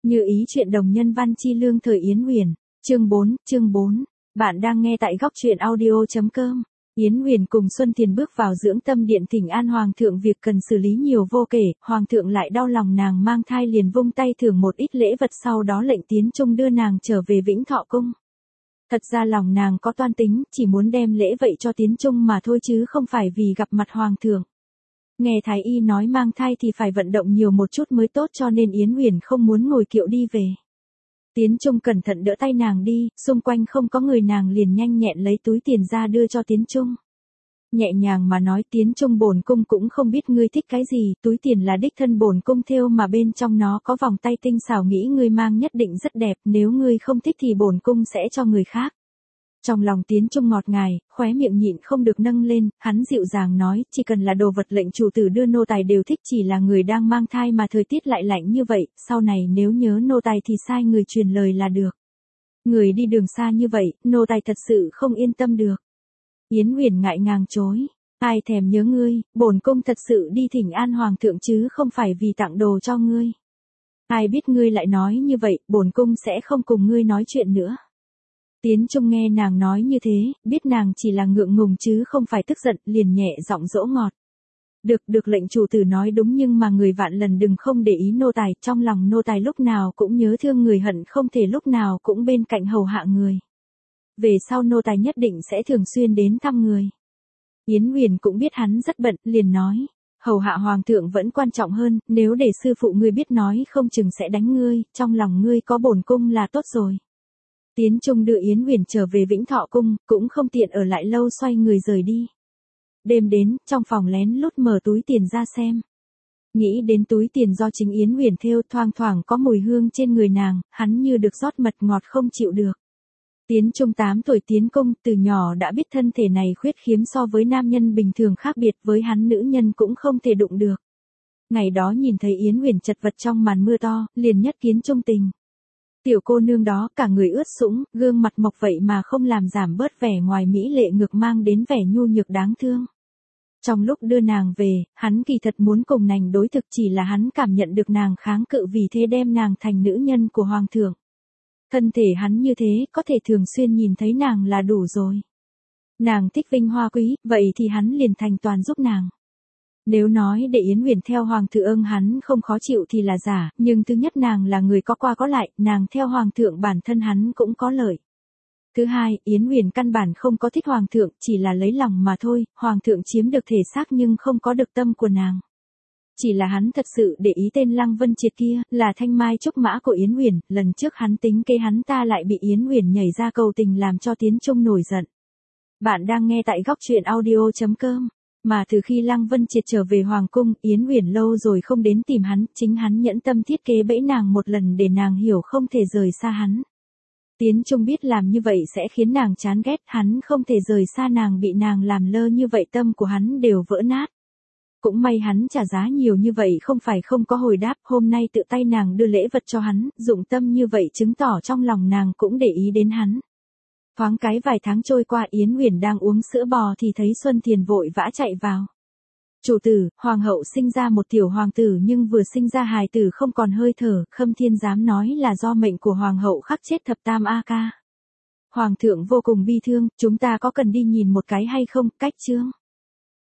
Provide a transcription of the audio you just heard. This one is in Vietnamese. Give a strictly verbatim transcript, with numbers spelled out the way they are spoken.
Như ý chuyện đồng nhân văn chi lương thời Yến Huyền, chương bốn, chương bốn. Bạn đang nghe tại góc truyện audio chấm com. Yến Huyền cùng Xuân Thiền bước vào dưỡng tâm điện thỉnh an Hoàng thượng việc cần xử lý nhiều vô kể, Hoàng thượng lại đau lòng nàng mang thai liền vung tay thưởng một ít lễ vật sau đó lệnh Tiến Trung đưa nàng trở về Vĩnh Thọ Cung. Thật ra lòng nàng có toan tính, chỉ muốn đem lễ vậy cho Tiến Trung mà thôi chứ không phải vì gặp mặt Hoàng thượng. Nghe Thái Y nói mang thai thì phải vận động nhiều một chút mới tốt cho nên Yến Huyền không muốn ngồi kiệu đi về. Tiến Trung cẩn thận đỡ tay nàng đi, xung quanh không có người nàng liền nhanh nhẹn lấy túi tiền ra đưa cho Tiến Trung. Nhẹ nhàng mà nói Tiến Trung bổn cung cũng không biết ngươi thích cái gì, túi tiền là đích thân bổn cung thêu mà bên trong nó có vòng tay tinh xảo nghĩ ngươi mang nhất định rất đẹp, nếu ngươi không thích thì bổn cung sẽ cho người khác. Trong lòng Tiến Trung ngọt ngài, khóe miệng nhịn không được nâng lên, hắn dịu dàng nói, chỉ cần là đồ vật lệnh chủ tử đưa nô tài đều thích, chỉ là người đang mang thai mà thời tiết lại lạnh như vậy, sau này nếu nhớ nô tài thì sai người truyền lời là được. Người đi đường xa như vậy, nô tài thật sự không yên tâm được. Yến Huyền ngại ngàng chối, ai thèm nhớ ngươi, bổn cung thật sự đi thỉnh an Hoàng thượng chứ không phải vì tặng đồ cho ngươi. Ai biết ngươi lại nói như vậy, bổn cung sẽ không cùng ngươi nói chuyện nữa. Tiến Trung nghe nàng nói như thế, biết nàng chỉ là ngượng ngùng chứ không phải tức giận, liền nhẹ giọng dỗ ngọt. Được, được lệnh chủ tử nói đúng nhưng mà người vạn lần đừng không để ý nô tài, trong lòng nô tài lúc nào cũng nhớ thương người hận không thể lúc nào cũng bên cạnh hầu hạ người. Về sau nô tài nhất định sẽ thường xuyên đến thăm người. Yến Huyền cũng biết hắn rất bận, liền nói, hầu hạ Hoàng thượng vẫn quan trọng hơn, nếu để sư phụ ngươi biết nói không chừng sẽ đánh ngươi, trong lòng ngươi có bổn cung là tốt rồi. Tiến Trung đưa Yến Huyền trở về Vĩnh Thọ Cung, cũng không tiện ở lại lâu xoay người rời đi. Đêm đến, trong phòng lén lút mở túi tiền ra xem. Nghĩ đến túi tiền do chính Yến Huyền thêu thoang thoảng có mùi hương trên người nàng, hắn như được rót mật ngọt không chịu được. Tiến Trung tám tuổi tiến cung, từ nhỏ đã biết thân thể này khuyết khiếm so với nam nhân bình thường khác biệt với hắn nữ nhân cũng không thể đụng được. Ngày đó nhìn thấy Yến Huyền chật vật trong màn mưa to, liền nhất kiến trung tình. Tiểu cô nương đó cả người ướt sũng, gương mặt mộc vậy mà không làm giảm bớt vẻ ngoài mỹ lệ ngược mang đến vẻ nhu nhược đáng thương. Trong lúc đưa nàng về, hắn kỳ thật muốn cùng nàng đối thực chỉ là hắn cảm nhận được nàng kháng cự vì thế đem nàng thành nữ nhân của Hoàng thượng. Thân thể hắn như thế, có thể thường xuyên nhìn thấy nàng là đủ rồi. Nàng thích vinh hoa quý, vậy thì hắn liền thành toàn giúp nàng. Nếu nói để Yến Huyền theo Hoàng thượng hắn không khó chịu thì là giả, nhưng thứ nhất nàng là người có qua có lại, nàng theo Hoàng thượng bản thân hắn cũng có lợi. Thứ hai, Yến Huyền căn bản không có thích Hoàng thượng, chỉ là lấy lòng mà thôi, Hoàng thượng chiếm được thể xác nhưng không có được tâm của nàng. Chỉ là hắn thật sự để ý tên Lăng Vân Triệt kia, là thanh mai trúc mã của Yến Huyền, lần trước hắn tính kế hắn ta lại bị Yến Huyền nhảy ra cầu tình làm cho Tiến Trung nổi giận. Bạn đang nghe tại góc truyện audio chấm com. Mà từ khi Lăng Vân Triệt trở về Hoàng cung, Yến Huyền lâu rồi không đến tìm hắn, chính hắn nhẫn tâm thiết kế bẫy nàng một lần để nàng hiểu không thể rời xa hắn. Tiến Trung biết làm như vậy sẽ khiến nàng chán ghét, hắn không thể rời xa nàng bị nàng làm lơ như vậy tâm của hắn đều vỡ nát. Cũng may hắn trả giá nhiều như vậy không phải không có hồi đáp, hôm nay tự tay nàng đưa lễ vật cho hắn, dụng tâm như vậy chứng tỏ trong lòng nàng cũng để ý đến hắn. Thoáng cái vài tháng trôi qua Yến Huyền đang uống sữa bò thì thấy Xuân Thiền vội vã chạy vào. Chủ tử, Hoàng hậu sinh ra một tiểu hoàng tử nhưng vừa sinh ra hài tử không còn hơi thở, Khâm Thiên dám nói là do mệnh của Hoàng hậu khắc chết thập tam A Ca. Hoàng thượng vô cùng bi thương, chúng ta có cần đi nhìn một cái hay không, cách chương.